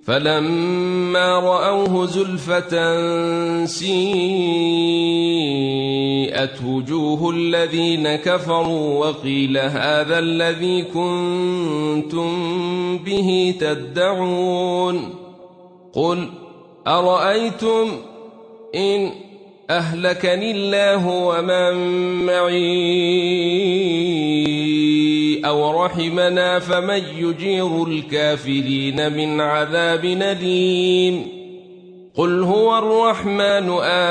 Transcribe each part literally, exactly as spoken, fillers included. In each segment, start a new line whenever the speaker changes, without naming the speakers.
فلما رأوه زلفة سيئت وجوه الذين كفروا وقيل هذا الذي كنتم به تدعون قل أرأيتم إن أهلكني الله ومن معي أو رحمنا فمن يجير الكافرين من عذاب أليم قل هو الرحمن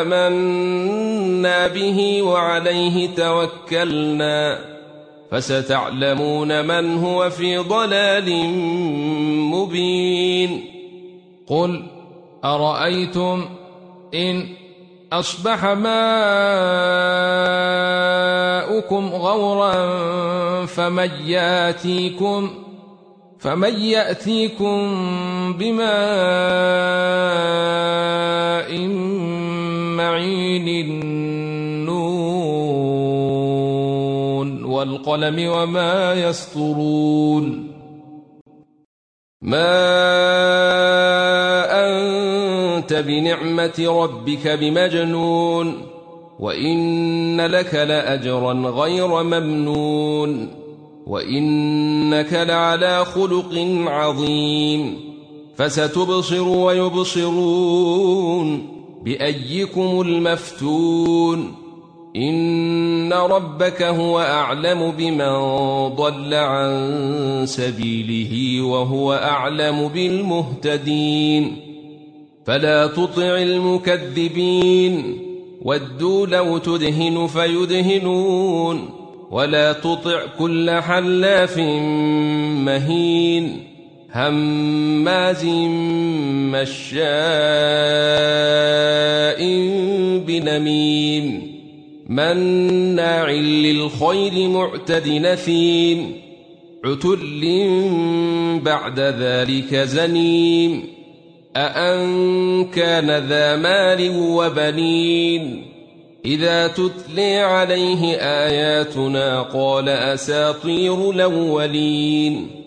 آمنا به وعليه توكلنا فستعلمون من هو في ضلال مبين
قل أرأيتم إن أصبح ماؤكم غورا فمن يأتيكم, فمن يأتيكم بماء معين النون والقلم وما يسطرون ما أنت بنعمة ربك بمجنون وإن لك لأجرا غير ممنون وإنك لعلى خلق عظيم فستبصر ويبصرون بأيكم المفتون إن ربك هو أعلم بمن ضل عن سبيله وهو أعلم بالمهتدين فلا تطع المكذبين ودوا لو تدهن فيدهنون ولا تطع كل حلاف مهين هماز مشاء بنميم مناع للخير معتد نثيم عتل بعد ذلك زنيم أأن كان ذا مال وبنين إذا تتلي عليه آياتنا قال أساطير الأولين